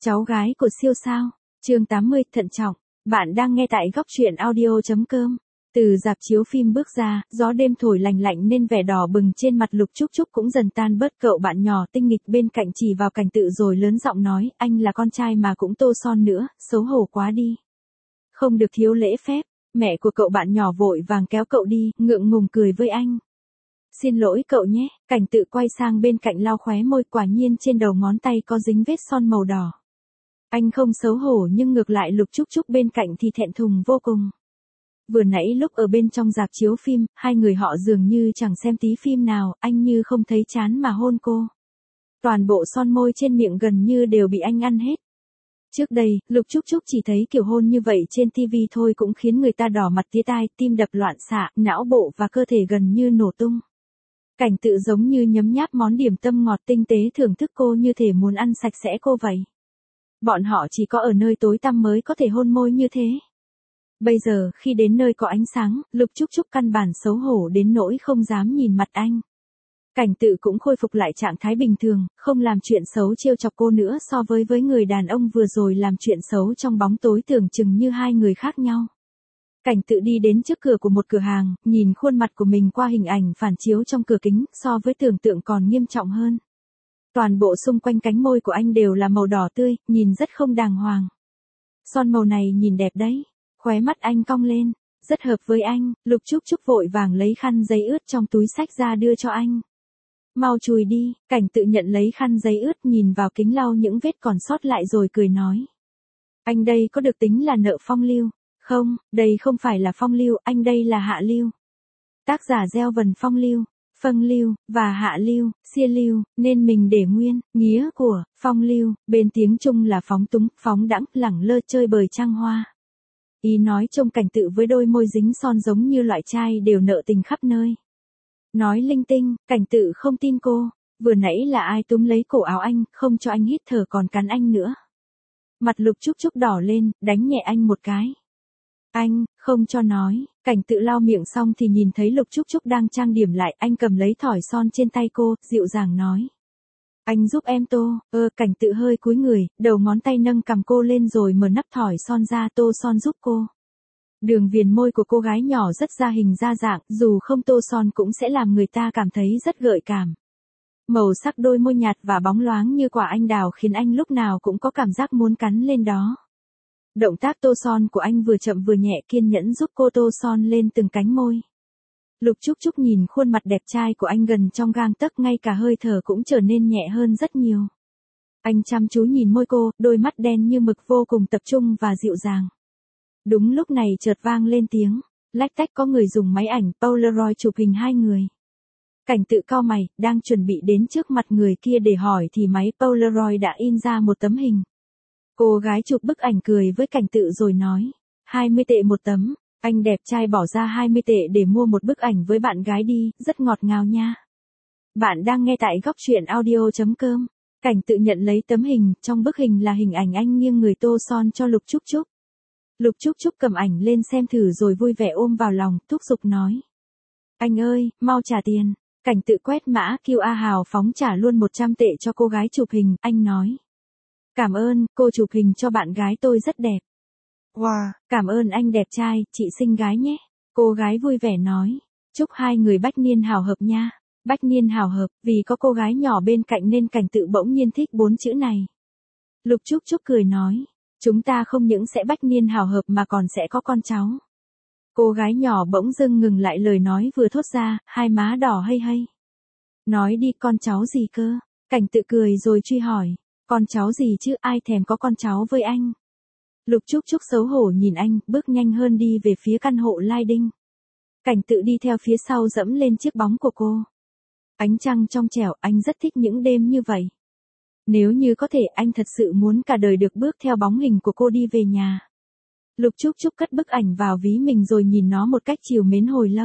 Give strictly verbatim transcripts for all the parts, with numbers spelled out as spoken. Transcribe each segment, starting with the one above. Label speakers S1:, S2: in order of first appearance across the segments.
S1: Cháu gái của siêu sao. Chương tám mươi, thận trọng. Bạn đang nghe tại góc truyện audio.com. Từ rạp chiếu phim bước ra, gió đêm thổi lành lạnh nên vẻ đỏ bừng trên mặt Lục Trúc Trúc cũng dần tan bớt. Cậu bạn nhỏ tinh nghịch bên cạnh chỉ vào Cảnh Tự rồi lớn giọng nói, anh là con trai mà cũng tô son nữa, xấu hổ quá đi. Không được thiếu lễ phép. Mẹ của cậu bạn nhỏ vội vàng kéo cậu đi, ngượng ngùng cười với anh. Xin lỗi cậu nhé. Cảnh Tự quay sang bên cạnh lau khóe môi, quả nhiên trên đầu ngón tay có dính vết son màu đỏ. Anh không xấu hổ nhưng ngược lại Lục Trúc Trúc bên cạnh thì thẹn thùng vô cùng. Vừa nãy lúc ở bên trong rạp chiếu phim, hai người họ dường như chẳng xem tí phim nào, anh như không thấy chán mà hôn cô. Toàn bộ son môi trên miệng gần như đều bị anh ăn hết. Trước đây, Lục Trúc Trúc chỉ thấy kiểu hôn như vậy trên ti vi thôi cũng khiến người ta đỏ mặt tía tai, tim đập loạn xạ, não bộ và cơ thể gần như nổ tung. Cảnh Tự giống như nhấm nháp món điểm tâm ngọt tinh tế thưởng thức cô như thể muốn ăn sạch sẽ cô vậy. Bọn họ chỉ có ở nơi tối tăm mới có thể hôn môi như thế. Bây giờ, khi đến nơi có ánh sáng, Lục Trúc Trúc căn bản xấu hổ đến nỗi không dám nhìn mặt anh. Cảnh Tự cũng khôi phục lại trạng thái bình thường, không làm chuyện xấu trêu chọc cô nữa so với với người đàn ông vừa rồi làm chuyện xấu trong bóng tối tưởng chừng như hai người khác nhau. Cảnh Tự đi đến trước cửa của một cửa hàng, nhìn khuôn mặt của mình qua hình ảnh phản chiếu trong cửa kính, so với tưởng tượng còn nghiêm trọng hơn. Toàn bộ xung quanh cánh môi của anh đều là màu đỏ tươi, nhìn rất không đàng hoàng. Son màu này nhìn đẹp đấy. Khóe mắt anh cong lên, rất hợp với anh. Lục Trúc Trúc vội vàng lấy khăn giấy ướt trong túi xách ra đưa cho anh. Mau chùi đi. Cảnh Tự nhận lấy khăn giấy ướt nhìn vào kính lau những vết còn sót lại rồi cười nói. Anh đây có được tính là nợ phong lưu? Không, đây không phải là phong lưu, anh đây là hạ lưu. Tác giả gieo vần phong lưu, phân lưu, và hạ lưu, xia lưu, nên mình để nguyên, nghĩa của, phong lưu, bên tiếng Trung là phóng túng, phóng đãng, lẳng lơ chơi bời trăng hoa. Ý nói trông Cảnh Tự với đôi môi dính son giống như loại trai đều nợ tình khắp nơi. Nói linh tinh, Cảnh Tự không tin cô, vừa nãy là ai túm lấy cổ áo anh, không cho anh hít thở còn cắn anh nữa. Mặt Lục Trúc Trúc đỏ lên, đánh nhẹ anh một cái. Anh, không cho nói. Cảnh Tự lau miệng xong thì nhìn thấy Lục Trúc Trúc đang trang điểm lại, anh cầm lấy thỏi son trên tay cô, dịu dàng nói. Anh giúp em tô. Ơ, Cảnh Tự hơi cúi người, đầu ngón tay nâng cằm cô lên rồi mở nắp thỏi son ra tô son giúp cô. Đường viền môi của cô gái nhỏ rất ra hình ra dạng, dù không tô son cũng sẽ làm người ta cảm thấy rất gợi cảm. Màu sắc đôi môi nhạt và bóng loáng như quả anh đào khiến anh lúc nào cũng có cảm giác muốn cắn lên đó. Động tác tô son của anh vừa chậm vừa nhẹ kiên nhẫn giúp cô tô son lên từng cánh môi. Lục Trúc Trúc nhìn khuôn mặt đẹp trai của anh gần trong gang tấc, ngay cả hơi thở cũng trở nên nhẹ hơn rất nhiều. Anh chăm chú nhìn môi cô, đôi mắt đen như mực vô cùng tập trung và dịu dàng. Đúng lúc này chợt vang lên tiếng, lách tách có người dùng máy ảnh Polaroid chụp hình hai người. Cảnh Tự cau mày, đang chuẩn bị đến trước mặt người kia để hỏi thì máy Polaroid đã in ra một tấm hình. Cô gái chụp bức ảnh cười với Cảnh Tự rồi nói, hai mươi tệ một tấm. Anh đẹp trai bỏ ra hai mươi tệ để mua một bức ảnh với bạn gái đi, rất ngọt ngào nha. Bạn đang nghe tại góc truyện audio.com. Cảnh Tự nhận lấy tấm hình, trong bức hình là hình ảnh anh nghiêng người tô son cho Lục Trúc Trúc. Lục Trúc Trúc cầm ảnh lên xem thử rồi vui vẻ ôm vào lòng, thúc giục nói. Anh ơi, mau trả tiền. Cảnh Tự quét mã quy rờ hào phóng trả luôn một trăm tệ cho cô gái chụp hình, anh nói. Cảm ơn, cô chụp hình cho bạn gái tôi rất đẹp. Wow, cảm ơn anh đẹp trai, chị xinh gái nhé. Cô gái vui vẻ nói. Chúc hai người bách niên hào hợp nha. Bách niên hào hợp, vì có cô gái nhỏ bên cạnh nên Cảnh Tự bỗng nhiên thích bốn chữ này. Lục Trúc Trúc cười nói. Chúng ta không những sẽ bách niên hào hợp mà còn sẽ có con cháu. Cô gái nhỏ bỗng dưng ngừng lại lời nói vừa thốt ra, hai má đỏ hây hây. Nói đi, con cháu gì cơ? Cảnh Tự cười rồi truy hỏi. Con cháu gì chứ, ai thèm có con cháu với anh? Lục Trúc Trúc xấu hổ nhìn anh, bước nhanh hơn đi về phía căn hộ Lai Đinh. Cảnh Tự đi theo phía sau dẫm lên chiếc bóng của cô. Ánh trăng trong trẻo, anh rất thích những đêm như vậy. Nếu như có thể, anh thật sự muốn cả đời được bước theo bóng hình của cô đi về nhà. Lục Trúc Trúc cất bức ảnh vào ví mình rồi nhìn nó một cách trìu mến hồi lâu.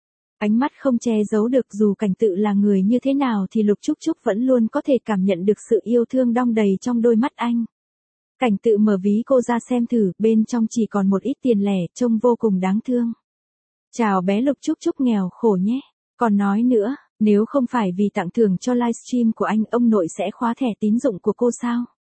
S1: Ánh mắt không che giấu được, dù Cảnh Tự là người như thế nào thì Lục Trúc Trúc vẫn luôn có thể cảm nhận được sự yêu thương đong đầy trong đôi mắt anh. Cảnh Tự mở ví cô ra xem thử, bên trong chỉ còn một ít tiền lẻ, trông vô cùng đáng thương. Chào bé Lục Trúc Trúc nghèo khổ nhé. Còn nói nữa, nếu không phải vì tặng thưởng cho livestream của anh, ông nội sẽ khóa thẻ tín dụng của cô sao?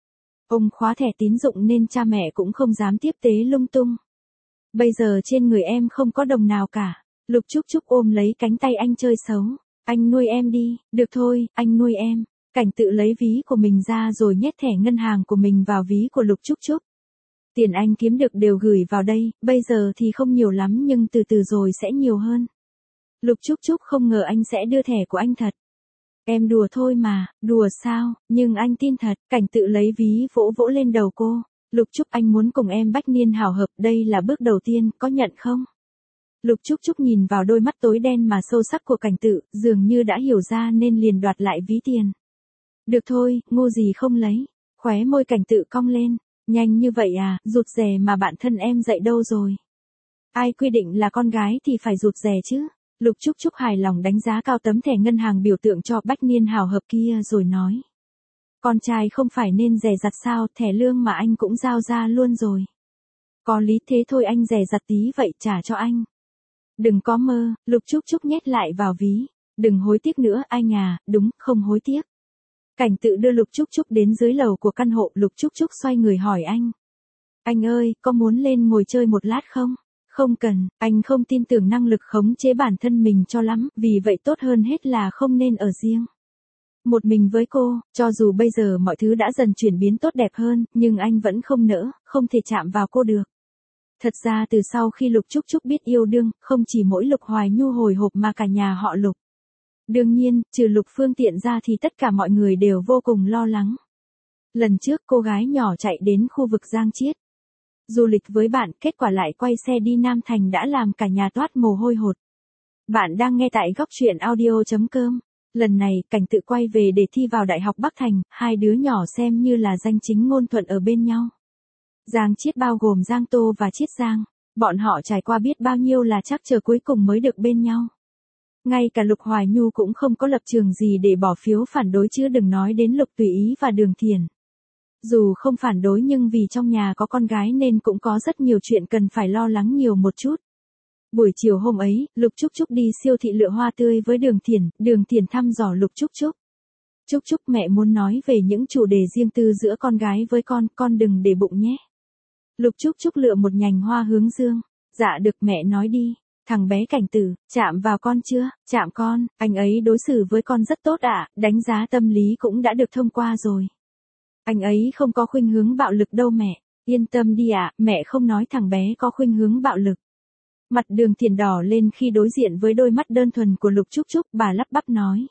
S1: Ông khóa thẻ tín dụng nên cha mẹ cũng không dám tiếp tế lung tung. Bây giờ trên người em không có đồng nào cả. Lục Trúc Trúc ôm lấy cánh tay anh chơi xấu. Anh nuôi em đi, được thôi, anh nuôi em. Cảnh Tự lấy ví của mình ra rồi nhét thẻ ngân hàng của mình vào ví của Lục Trúc Trúc. Tiền anh kiếm được đều gửi vào đây, bây giờ thì không nhiều lắm nhưng từ từ rồi sẽ nhiều hơn. Lục Trúc Trúc không ngờ anh sẽ đưa thẻ của anh thật. Em đùa thôi mà, đùa sao, nhưng anh tin thật. Cảnh Tự lấy ví vỗ vỗ lên đầu cô. Lục Trúc, anh muốn cùng em bách niên hảo hợp, đây là bước đầu tiên, có nhận không? Lục Trúc Trúc nhìn vào đôi mắt tối đen mà sâu sắc của Cảnh Tự, dường như đã hiểu ra nên liền đoạt lại ví tiền. Được thôi, ngu gì không lấy. Khóe môi Cảnh Tự cong lên. Nhanh như vậy à, rụt rè mà bạn thân em dạy đâu rồi? Ai quy định là con gái thì phải rụt rè chứ? Lục Trúc Trúc hài lòng đánh giá cao tấm thẻ ngân hàng biểu tượng cho bách niên hảo hợp kia rồi nói. Con trai không phải nên dè dặt sao, thẻ lương mà anh cũng giao ra luôn rồi. Có lý thế thôi, anh dè dặt tí vậy trả cho anh. Đừng có mơ, Lục Trúc Trúc nhét lại vào ví. Đừng hối tiếc nữa anh à, đúng, không hối tiếc. Cảnh Tự đưa Lục Trúc Trúc đến dưới lầu của căn hộ, Lục Trúc Trúc xoay người hỏi anh. Anh ơi, có muốn lên ngồi chơi một lát không? Không cần, anh không tin tưởng năng lực khống chế bản thân mình cho lắm, vì vậy tốt hơn hết là không nên ở riêng. Một mình với cô, cho dù bây giờ mọi thứ đã dần chuyển biến tốt đẹp hơn, nhưng anh vẫn không nỡ, không thể chạm vào cô được. Thật ra từ sau khi Lục Trúc Trúc biết yêu đương, không chỉ mỗi Lục Hoài Nhu hồi hộp mà cả nhà họ Lục. Đương nhiên, trừ Lục Phương Tiện ra thì tất cả mọi người đều vô cùng lo lắng. Lần trước cô gái nhỏ chạy đến khu vực Giang Chiết. Du lịch với bạn, kết quả lại quay xe đi Nam Thành đã làm cả nhà toát mồ hôi hột. Bạn đang nghe tại góc truyện audio chấm com. Lần này, Cảnh Tự quay về để thi vào Đại học Bắc Thành, hai đứa nhỏ xem như là danh chính ngôn thuận ở bên nhau. Giang Chiết bao gồm Giang Tô và Chiết Giang. Bọn họ trải qua biết bao nhiêu là chắc chờ cuối cùng mới được bên nhau. Ngay cả Lục Hoài Nhu cũng không có lập trường gì để bỏ phiếu phản đối chứ đừng nói đến Lục Tùy Ý và Đường Thiền. Dù không phản đối nhưng vì trong nhà có con gái nên cũng có rất nhiều chuyện cần phải lo lắng nhiều một chút. Buổi chiều hôm ấy, Lục Trúc Trúc đi siêu thị lựa hoa tươi với Đường Thiền, Đường Thiền thăm dò Lục Trúc Trúc. Trúc Trúc, mẹ muốn nói về những chủ đề riêng tư giữa con gái với con, con đừng để bụng nhé. Lục Trúc Trúc lựa một nhành hoa hướng dương. Dạ được, mẹ nói đi. Thằng bé Cảnh Tử, chạm vào con chưa? Chạm con, anh ấy đối xử với con rất tốt ạ, à, đánh giá tâm lý cũng đã được thông qua rồi. Anh ấy không có khuynh hướng bạo lực đâu mẹ, yên tâm đi ạ, à, mẹ không nói thằng bé có khuynh hướng bạo lực. Mặt Đường Thiền đỏ lên khi đối diện với đôi mắt đơn thuần của Lục Trúc Trúc, bà lắp bắp nói.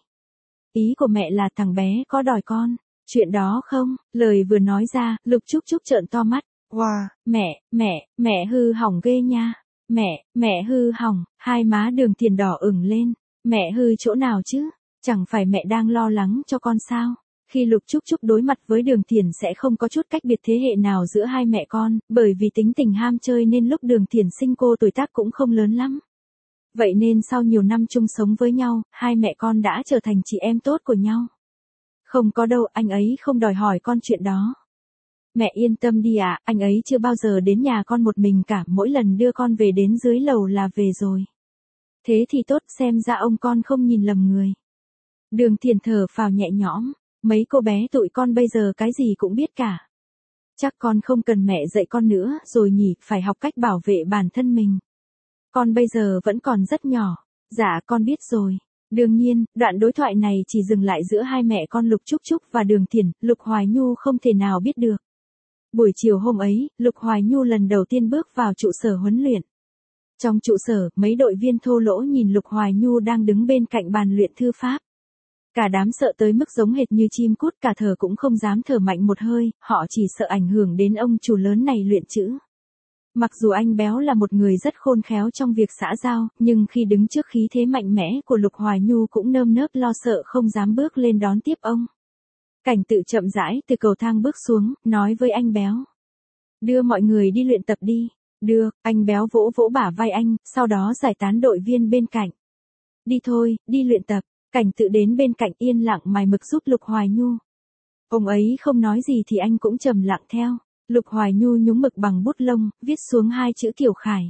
S1: Ý của mẹ là thằng bé có đòi con, chuyện đó không? Lời vừa nói ra, Lục Trúc Trúc trợn to mắt. Wow, mẹ, mẹ, mẹ hư hỏng ghê nha. Mẹ, mẹ hư hỏng, hai má Đường Thiền đỏ ửng lên. Mẹ hư chỗ nào chứ? Chẳng phải mẹ đang lo lắng cho con sao? Khi Lục Trúc Trúc đối mặt với Đường Thiền sẽ không có chút cách biệt thế hệ nào giữa hai mẹ con, bởi vì tính tình ham chơi nên lúc Đường Thiền sinh cô tuổi tác cũng không lớn lắm. Vậy nên sau nhiều năm chung sống với nhau, hai mẹ con đã trở thành chị em tốt của nhau. Không có đâu, anh ấy không đòi hỏi con chuyện đó. Mẹ yên tâm đi ạ, à, anh ấy chưa bao giờ đến nhà con một mình cả, mỗi lần đưa con về đến dưới lầu là về rồi. Thế thì tốt, xem ra ông con không nhìn lầm người. Đường Thiền thở phào nhẹ nhõm, mấy cô bé tụi con bây giờ cái gì cũng biết cả. Chắc con không cần mẹ dạy con nữa rồi nhỉ, phải học cách bảo vệ bản thân mình. Con bây giờ vẫn còn rất nhỏ. Dạ con biết rồi. Đương nhiên, đoạn đối thoại này chỉ dừng lại giữa hai mẹ con Lục Trúc Trúc và Đường Thiền, Lục Hoài Nhu không thể nào biết được. Buổi chiều hôm ấy, Lục Hoài Nhu lần đầu tiên bước vào trụ sở huấn luyện. Trong trụ sở, mấy đội viên thô lỗ nhìn Lục Hoài Nhu đang đứng bên cạnh bàn luyện thư pháp. Cả đám sợ tới mức giống hệt như chim cút, cả thở cũng không dám thở mạnh một hơi, họ chỉ sợ ảnh hưởng đến ông chủ lớn này luyện chữ. Mặc dù anh Béo là một người rất khôn khéo trong việc xã giao, nhưng khi đứng trước khí thế mạnh mẽ của Lục Hoài Nhu cũng nơm nớp lo sợ không dám bước lên đón tiếp ông. Cảnh Tự chậm rãi từ cầu thang bước xuống, nói với anh Béo. Đưa mọi người đi luyện tập đi. Được, anh Béo vỗ vỗ bả vai anh, sau đó giải tán đội viên bên cạnh. Đi thôi, đi luyện tập. Cảnh Tự đến bên cạnh yên lặng mài mực giúp Lục Hoài Nhu. Ông ấy không nói gì thì anh cũng trầm lặng theo. Lục Hoài Nhu nhúng mực bằng bút lông, viết xuống hai chữ Kiều Khải.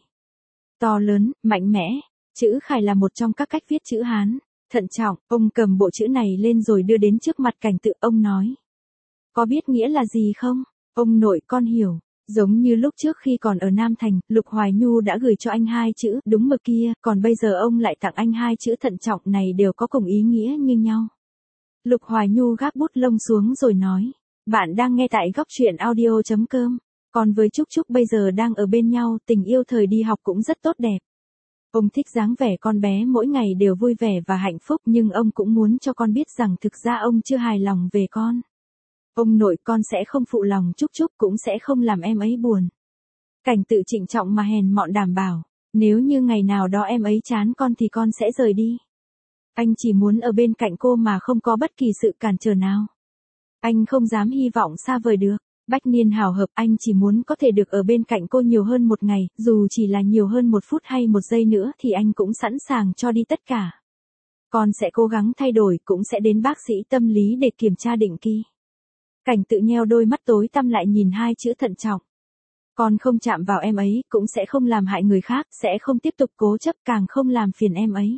S1: To lớn, mạnh mẽ. Chữ Khải là một trong các cách viết chữ Hán. Thận trọng, ông cầm bộ chữ này lên rồi đưa đến trước mặt Cảnh Tự, ông nói. Có biết nghĩa là gì không? Ông nội con hiểu. Giống như lúc trước khi còn ở Nam Thành, Lục Hoài Nhu đã gửi cho anh hai chữ đúng mực kia, còn bây giờ ông lại tặng anh hai chữ thận trọng này đều có cùng ý nghĩa như nhau. Lục Hoài Nhu gác bút lông xuống rồi nói. Bạn đang nghe tại góc truyện audio.com. Còn với Trúc Trúc bây giờ đang ở bên nhau, tình yêu thời đi học cũng rất tốt đẹp. Ông thích dáng vẻ con bé mỗi ngày đều vui vẻ và hạnh phúc, nhưng ông cũng muốn cho con biết rằng thực ra ông chưa hài lòng về con. Ông nội con sẽ không phụ lòng Trúc Trúc, cũng sẽ không làm em ấy buồn. Cảnh Tự trịnh trọng mà hèn mọn đảm bảo, nếu như ngày nào đó em ấy chán con thì con sẽ rời đi. Anh chỉ muốn ở bên cạnh cô mà không có bất kỳ sự cản trở nào. Anh không dám hy vọng xa vời được. Bách niên hào hợp, anh chỉ muốn có thể được ở bên cạnh cô nhiều hơn một ngày, dù chỉ là nhiều hơn một phút hay một giây nữa thì anh cũng sẵn sàng cho đi tất cả. Con sẽ cố gắng thay đổi, cũng sẽ đến bác sĩ tâm lý để kiểm tra định kỳ. Cảnh Tự nheo đôi mắt tối tăm lại nhìn hai chữ thận trọng. Con không chạm vào em ấy, cũng sẽ không làm hại người khác, sẽ không tiếp tục cố chấp, càng không làm phiền em ấy.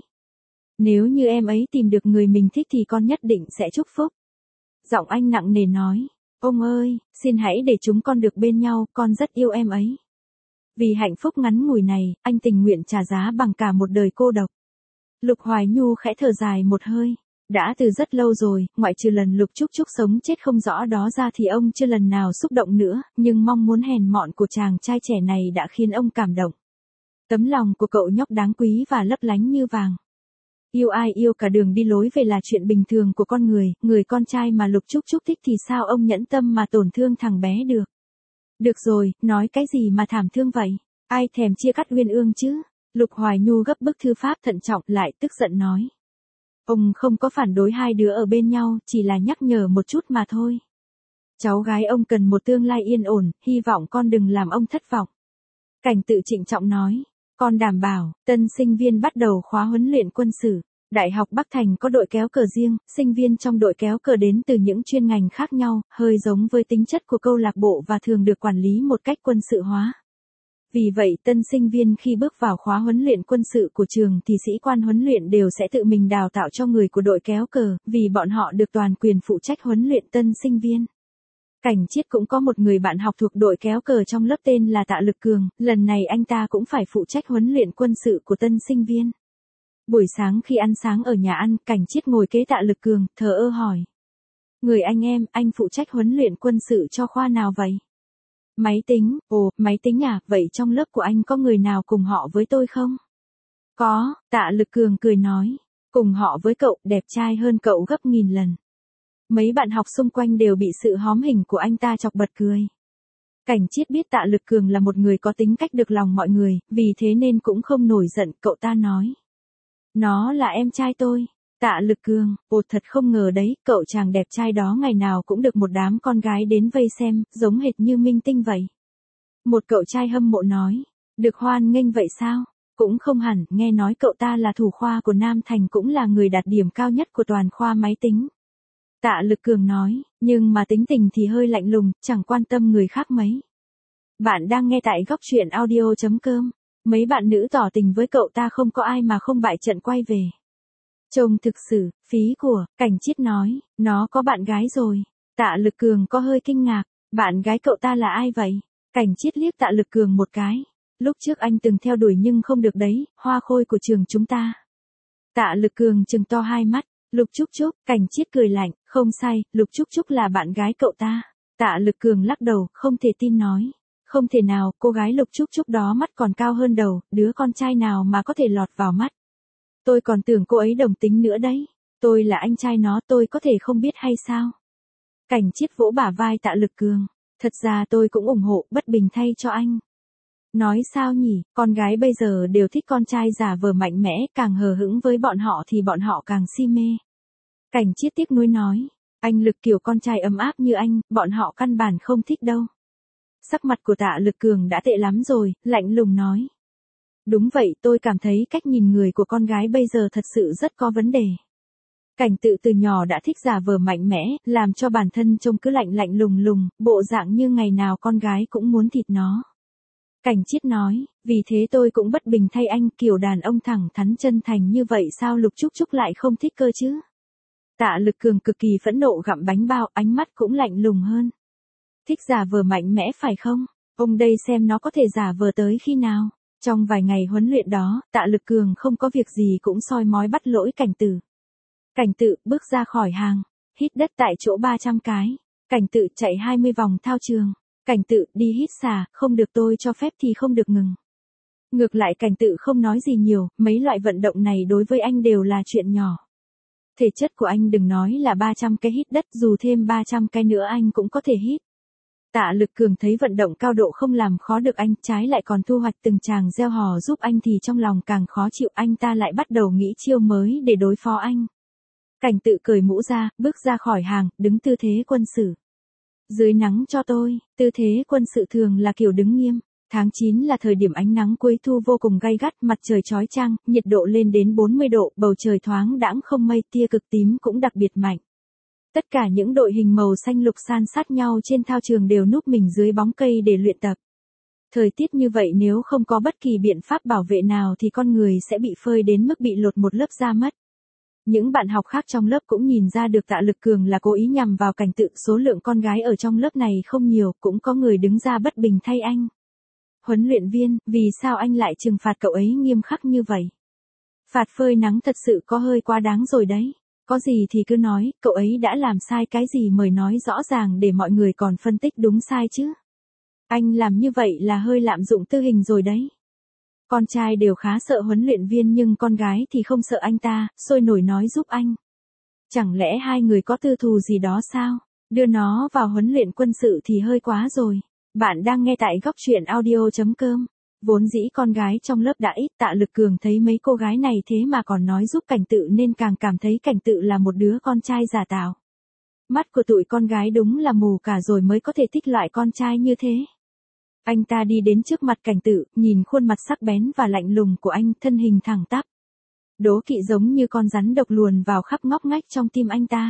S1: Nếu như em ấy tìm được người mình thích thì con nhất định sẽ chúc phúc. Giọng anh nặng nề nói. Ông ơi, xin hãy để chúng con được bên nhau, con rất yêu em ấy. Vì hạnh phúc ngắn ngủi này, anh tình nguyện trả giá bằng cả một đời cô độc. Lục Hoài Nhu khẽ thở dài một hơi. Đã từ rất lâu rồi, ngoại trừ lần Lục Trúc Trúc sống chết không rõ đó ra thì ông chưa lần nào xúc động nữa, nhưng mong muốn hèn mọn của chàng trai trẻ này đã khiến ông cảm động. Tấm lòng của cậu nhóc đáng quý và lấp lánh như vàng. Yêu ai yêu cả đường đi lối về là chuyện bình thường của con người, người con trai mà Lục Trúc Trúc thích thì sao ông nhẫn tâm mà tổn thương thằng bé được. Được rồi, nói cái gì mà thảm thương vậy, ai thèm chia cắt uyên ương chứ. Lục Hoài Nhu gấp bức thư pháp thận trọng lại tức giận nói. Ông không có phản đối hai đứa ở bên nhau, chỉ là nhắc nhở một chút mà thôi. Cháu gái ông cần một tương lai yên ổn, hy vọng con đừng làm ông thất vọng. Cảnh Tự trịnh trọng nói. Con đảm bảo, tân sinh viên bắt đầu khóa huấn luyện quân sự. Đại học Bắc Thành có đội kéo cờ riêng, sinh viên trong đội kéo cờ đến từ những chuyên ngành khác nhau, hơi giống với tính chất của câu lạc bộ và thường được quản lý một cách quân sự hóa. Vì vậy tân sinh viên khi bước vào khóa huấn luyện quân sự của trường thì sĩ quan huấn luyện đều sẽ tự mình đào tạo cho người của đội kéo cờ, vì bọn họ được toàn quyền phụ trách huấn luyện tân sinh viên. Cảnh Chiết cũng có một người bạn học thuộc đội kéo cờ trong lớp tên là Tạ Lực Cường, lần này anh ta cũng phải phụ trách huấn luyện quân sự của tân sinh viên. Buổi sáng khi ăn sáng ở nhà ăn, Cảnh Chiết ngồi kế Tạ Lực Cường, thờ ơ hỏi. Người anh em, anh phụ trách huấn luyện quân sự cho khoa nào vậy? Máy tính, ồ, máy tính à, vậy trong lớp của anh có người nào cùng họ với tôi không? Có, Tạ Lực Cường cười nói. Cùng họ với cậu, đẹp trai hơn cậu gấp nghìn lần. Mấy bạn học xung quanh đều bị sự hóm hình của anh ta chọc bật cười. Cảnh Chiết biết Tạ Lực Cường là một người có tính cách được lòng mọi người, vì thế nên cũng không nổi giận, cậu ta nói. Nó là em trai tôi. Tạ Lực Cường, ồ thật không ngờ đấy, cậu chàng đẹp trai đó ngày nào cũng được một đám con gái đến vây xem, giống hệt như minh tinh vậy. Một cậu trai hâm mộ nói, được hoan nghênh vậy sao? Cũng không hẳn, nghe nói cậu ta là thủ khoa của Nam Thành cũng là người đạt điểm cao nhất của toàn khoa máy tính. Tạ Lực Cường nói, nhưng mà tính tình thì hơi lạnh lùng, chẳng quan tâm người khác mấy. Bạn đang nghe tại góc truyện audio.com. Mấy bạn nữ tỏ tình với cậu ta không có ai mà không bại trận quay về. Trông thực sự, phí của, Cảnh Chiết nói, nó có bạn gái rồi. Tạ Lực Cường có hơi kinh ngạc, bạn gái cậu ta là ai vậy? Cảnh Chiết liếc Tạ Lực Cường một cái. Lúc trước anh từng theo đuổi nhưng không được đấy, hoa khôi của trường chúng ta. Tạ Lực Cường trừng to hai mắt, Lục Trúc Trúc, Cảnh Chiết cười lạnh, không sai, Lục Trúc Trúc là bạn gái cậu ta. Tạ Lực Cường lắc đầu, không thể tin nói. Không thể nào, cô gái Lục Trúc Trúc đó mắt còn cao hơn đầu, đứa con trai nào mà có thể lọt vào mắt. Tôi còn tưởng cô ấy đồng tính nữa đấy. Tôi là anh trai nó, tôi có thể không biết hay sao? Cảnh Chiết vỗ bả vai Tạ Lực Cường. Thật ra tôi cũng ủng hộ, bất bình thay cho anh. Nói sao nhỉ, con gái bây giờ đều thích con trai giả vờ mạnh mẽ, càng hờ hững với bọn họ thì bọn họ càng si mê. Cảnh Chiết tiếc nuối nói, anh Lực kiểu con trai ấm áp như anh, bọn họ căn bản không thích đâu. Sắc mặt của Tạ Lực Cường đã tệ lắm rồi, lạnh lùng nói. Đúng vậy, tôi cảm thấy cách nhìn người của con gái bây giờ thật sự rất có vấn đề. Cảnh Tự từ nhỏ đã thích giả vờ mạnh mẽ, làm cho bản thân trông cứ lạnh lạnh lùng lùng, bộ dạng như ngày nào con gái cũng muốn thịt nó. Cảnh Chiết nói, vì thế tôi cũng bất bình thay anh, kiểu đàn ông thẳng thắn chân thành như vậy sao Lục Trúc Trúc lại không thích cơ chứ? Tạ Lực Cường cực kỳ phẫn nộ gặm bánh bao, ánh mắt cũng lạnh lùng hơn. Thích giả vờ mạnh mẽ phải không? Ông đây xem nó có thể giả vờ tới khi nào. Trong vài ngày huấn luyện đó, Tạ Lực Cường không có việc gì cũng soi mói bắt lỗi Cảnh Tự. Cảnh Tự bước ra khỏi hàng, hít đất tại chỗ ba trăm cái. Cảnh Tự chạy hai mươi vòng thao trường. Cảnh Tự đi hít xà, không được tôi cho phép thì không được ngừng. Ngược lại Cảnh Tự không nói gì nhiều, mấy loại vận động này đối với anh đều là chuyện nhỏ. Thể chất của anh đừng nói là ba trăm cái hít đất, dù thêm ba trăm cái nữa anh cũng có thể hít. Tạ Lực Cường thấy vận động cao độ không làm khó được anh, trái lại còn thu hoạch từng tràng gieo hò giúp anh thì trong lòng càng khó chịu, anh ta lại bắt đầu nghĩ chiêu mới để đối phó anh. Cảnh Tự cởi mũ ra, bước ra khỏi hàng, đứng tư thế quân sự. Dưới nắng cho tôi, tư thế quân sự thường là kiểu đứng nghiêm. Tháng chín là thời điểm ánh nắng cuối thu vô cùng gay gắt, mặt trời chói chang, nhiệt độ lên đến bốn mươi độ, bầu trời thoáng đãng không mây, tia cực tím cũng đặc biệt mạnh. Tất cả những đội hình màu xanh lục san sát nhau trên thao trường đều núp mình dưới bóng cây để luyện tập. Thời tiết như vậy nếu không có bất kỳ biện pháp bảo vệ nào thì con người sẽ bị phơi đến mức bị lột một lớp da mất. Những bạn học khác trong lớp cũng nhìn ra được Tạ Lực Cường là cố ý nhằm vào Cảnh Tự, số lượng con gái ở trong lớp này không nhiều, cũng có người đứng ra bất bình thay anh. Huấn luyện viên, vì sao anh lại trừng phạt cậu ấy nghiêm khắc như vậy? Phạt phơi nắng thật sự có hơi quá đáng rồi đấy. Có gì thì cứ nói, cậu ấy đã làm sai cái gì mời nói rõ ràng để mọi người còn phân tích đúng sai chứ. Anh làm như vậy là hơi lạm dụng tư hình rồi đấy. Con trai đều khá sợ huấn luyện viên nhưng con gái thì không sợ anh ta, sôi nổi nói giúp anh. Chẳng lẽ hai người có tư thù gì đó sao? Đưa nó vào huấn luyện quân sự thì hơi quá rồi. Bạn đang nghe tại góc truyện audio chấm com. Vốn dĩ con gái trong lớp đã ít, Tạ Lực Cường thấy mấy cô gái này thế mà còn nói giúp Cảnh Tự nên càng cảm thấy Cảnh Tự là một đứa con trai giả tạo. Mắt của tụi con gái đúng là mù cả rồi mới có thể thích loại con trai như thế. Anh ta đi đến trước mặt Cảnh Tự, nhìn khuôn mặt sắc bén và lạnh lùng của anh, thân hình thẳng tắp. Đố kỵ giống như con rắn độc luồn vào khắp ngóc ngách trong tim anh ta.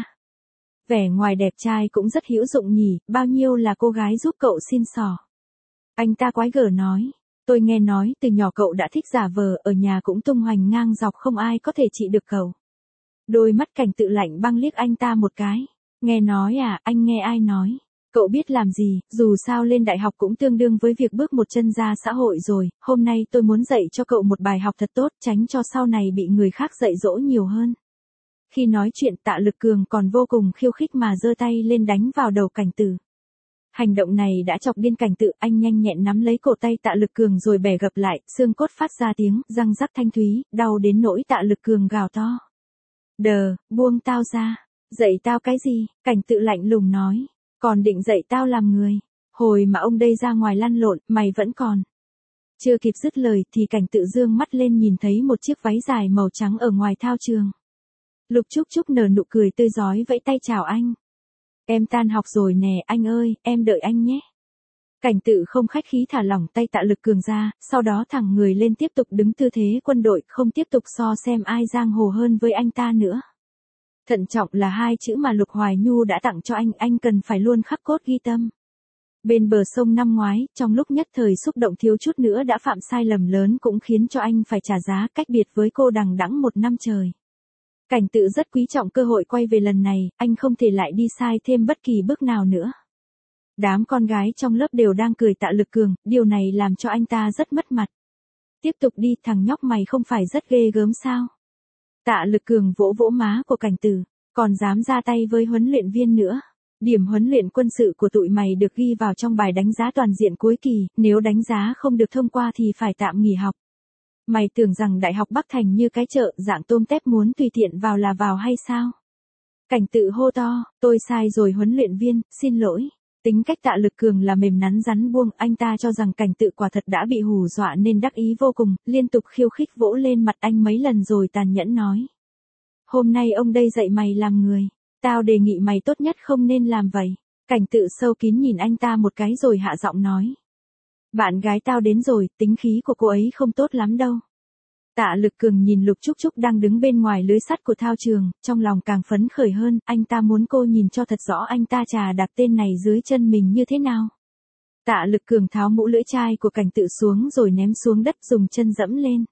S1: Vẻ ngoài đẹp trai cũng rất hữu dụng nhỉ, bao nhiêu là cô gái giúp cậu xin xỏ. Anh ta quái gở nói, tôi nghe nói từ nhỏ cậu đã thích giả vờ, ở nhà cũng tung hoành ngang dọc không ai có thể trị được cậu. Đôi mắt Cảnh Tự lạnh băng liếc anh ta một cái. Nghe nói à, anh nghe ai nói? Cậu biết làm gì, dù sao lên đại học cũng tương đương với việc bước một chân ra xã hội rồi, hôm nay tôi muốn dạy cho cậu một bài học thật tốt, tránh cho sau này bị người khác dạy dỗ nhiều hơn. Khi nói chuyện Tạ Lực Cường còn vô cùng khiêu khích mà giơ tay lên đánh vào đầu Cảnh Tự. Hành động này đã chọc điên Cảnh Tự, anh nhanh nhẹn nắm lấy cổ tay Tạ Lực Cường rồi bẻ gập lại, xương cốt phát ra tiếng răng rắc thanh thúy, đau đến nỗi Tạ Lực Cường gào to. Đờ, buông tao ra, dạy tao cái gì? Cảnh Tự lạnh lùng nói, còn định dạy tao làm người, hồi mà ông đây ra ngoài lăn lộn, mày vẫn còn. Chưa kịp dứt lời thì Cảnh Tự dương mắt lên nhìn thấy một chiếc váy dài màu trắng ở ngoài thao trường. Lục Trúc Trúc nở nụ cười tươi rói vẫy tay chào anh. Em tan học rồi nè anh ơi, em đợi anh nhé. Cảnh Tự không khách khí thả lỏng tay Tạ Lực Cường ra, sau đó thẳng người lên tiếp tục đứng tư thế quân đội, không tiếp tục so xem ai giang hồ hơn với anh ta nữa. Thận trọng là hai chữ mà Lục Hoài Nhu đã tặng cho anh, anh cần phải luôn khắc cốt ghi tâm. Bên bờ sông năm ngoái, trong lúc nhất thời xúc động thiếu chút nữa đã phạm sai lầm lớn cũng khiến cho anh phải trả giá, cách biệt với cô đằng đẵng một năm trời. Cảnh Tự rất quý trọng cơ hội quay về lần này, anh không thể lại đi sai thêm bất kỳ bước nào nữa. Đám con gái trong lớp đều đang cười Tạ Lực Cường, điều này làm cho anh ta rất mất mặt. Tiếp tục đi, thằng nhóc mày không phải rất ghê gớm sao? Tạ Lực Cường vỗ vỗ má của Cảnh Tự, còn dám ra tay với huấn luyện viên nữa. Điểm huấn luyện quân sự của tụi mày được ghi vào trong bài đánh giá toàn diện cuối kỳ, nếu đánh giá không được thông qua thì phải tạm nghỉ học. Mày tưởng rằng Đại học Bắc Thành như cái chợ, dạng tôm tép muốn tùy tiện vào là vào hay sao? Cảnh Tự hô to, tôi sai rồi huấn luyện viên, xin lỗi. Tính cách Tạ Lực Cường là mềm nắn rắn buông, anh ta cho rằng Cảnh Tự quả thật đã bị hù dọa nên đắc ý vô cùng, liên tục khiêu khích vỗ lên mặt anh mấy lần rồi tàn nhẫn nói. Hôm nay ông đây dạy mày làm người, tao đề nghị mày tốt nhất không nên làm vậy. Cảnh Tự sâu kín nhìn anh ta một cái rồi hạ giọng nói. Bạn gái tao đến rồi, tính khí của cô ấy không tốt lắm đâu. Tạ Lực Cường nhìn Lục Trúc Trúc đang đứng bên ngoài lưới sắt của thao trường, trong lòng càng phấn khởi hơn, anh ta muốn cô nhìn cho thật rõ anh ta chà đạp tên này dưới chân mình như thế nào. Tạ Lực Cường tháo mũ lưỡi chai của Cảnh Tự xuống rồi ném xuống đất dùng chân dẫm lên.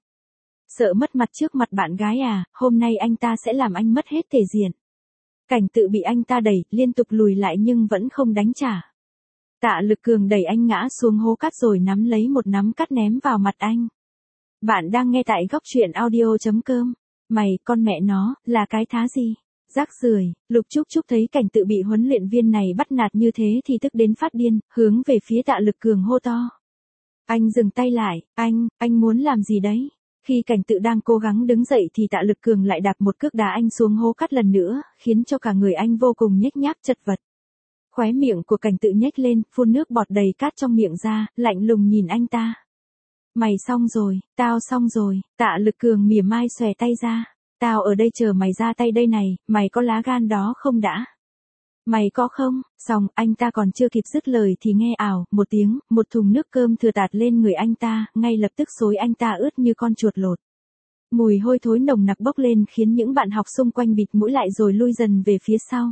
S1: Sợ mất mặt trước mặt bạn gái à, hôm nay anh ta sẽ làm anh mất hết thể diện. Cảnh Tự bị anh ta đẩy, liên tục lùi lại nhưng vẫn không đánh trả. Tạ Lực Cường đẩy anh ngã xuống hố cát rồi nắm lấy một nắm cát ném vào mặt anh. Bạn đang nghe tại góc truyện audio.com. Mày, con mẹ nó, là cái thá gì? Rác rưởi. Lục Trúc Trúc thấy cảnh tự bị huấn luyện viên này bắt nạt như thế thì tức đến phát điên, hướng về phía Tạ Lực Cường hô to. Anh dừng tay lại, anh, anh muốn làm gì đấy? Khi cảnh tự đang cố gắng đứng dậy thì Tạ Lực Cường lại đạp một cước đá anh xuống hố cát lần nữa, khiến cho cả người anh vô cùng nhếch nhác chật vật. Khóe miệng của cảnh tự nhếch lên, phun nước bọt đầy cát trong miệng ra, lạnh lùng nhìn anh ta. Mày xong rồi, tao xong rồi, Tạ Lực Cường mỉa mai xòe tay ra. Tao ở đây chờ mày ra tay đây này, mày có lá gan đó không đã? Mày có không? Xong, anh ta còn chưa kịp dứt lời thì nghe ảo, một tiếng, một thùng nước cơm thừa tạt lên người anh ta, ngay lập tức xối anh ta ướt như con chuột lột. Mùi hôi thối nồng nặc bốc lên khiến những bạn học xung quanh bịt mũi lại rồi lui dần về phía sau.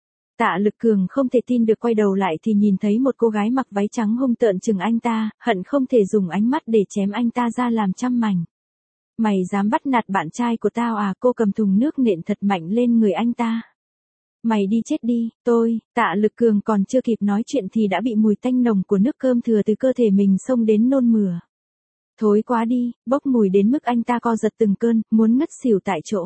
S1: Tạ Lực Cường không thể tin được quay đầu lại thì nhìn thấy một cô gái mặc váy trắng hung tợn chừng anh ta, hận không thể dùng ánh mắt để chém anh ta ra làm trăm mảnh. Mày dám bắt nạt bạn trai của tao à? Cô cầm thùng nước nện thật mạnh lên người anh ta. Mày đi chết đi, tôi, Tạ Lực Cường còn chưa kịp nói chuyện thì đã bị mùi tanh nồng của nước cơm thừa từ cơ thể mình xông đến nôn mửa. Thối quá đi, bốc mùi đến mức anh ta co giật từng cơn, muốn ngất xỉu tại chỗ.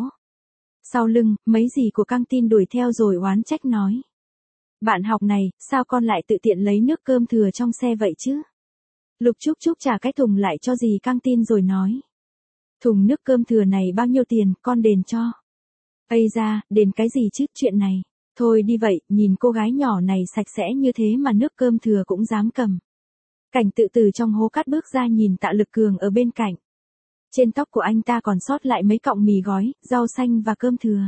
S1: Sau lưng, mấy dì của căng tin đuổi theo rồi oán trách nói. Bạn học này, sao con lại tự tiện lấy nước cơm thừa trong xe vậy chứ? Lục Trúc Trúc trả cái thùng lại cho dì căng tin rồi nói. Thùng nước cơm thừa này bao nhiêu tiền, con đền cho. Ây da, đền cái gì chứ, chuyện này. Thôi đi vậy, nhìn cô gái nhỏ này sạch sẽ như thế mà nước cơm thừa cũng dám cầm. Cảnh tự từ trong hố cát bước ra nhìn Tạ Lực Cường ở bên cạnh. Trên tóc của anh ta còn sót lại mấy cọng mì gói, rau xanh và cơm thừa.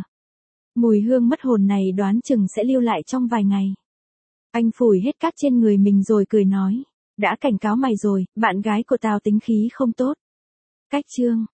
S1: Mùi hương mất hồn này đoán chừng sẽ lưu lại trong vài ngày. Anh phủi hết cát trên người mình rồi cười nói. Đã cảnh cáo mày rồi, bạn gái của tao tính khí không tốt. Cách chương.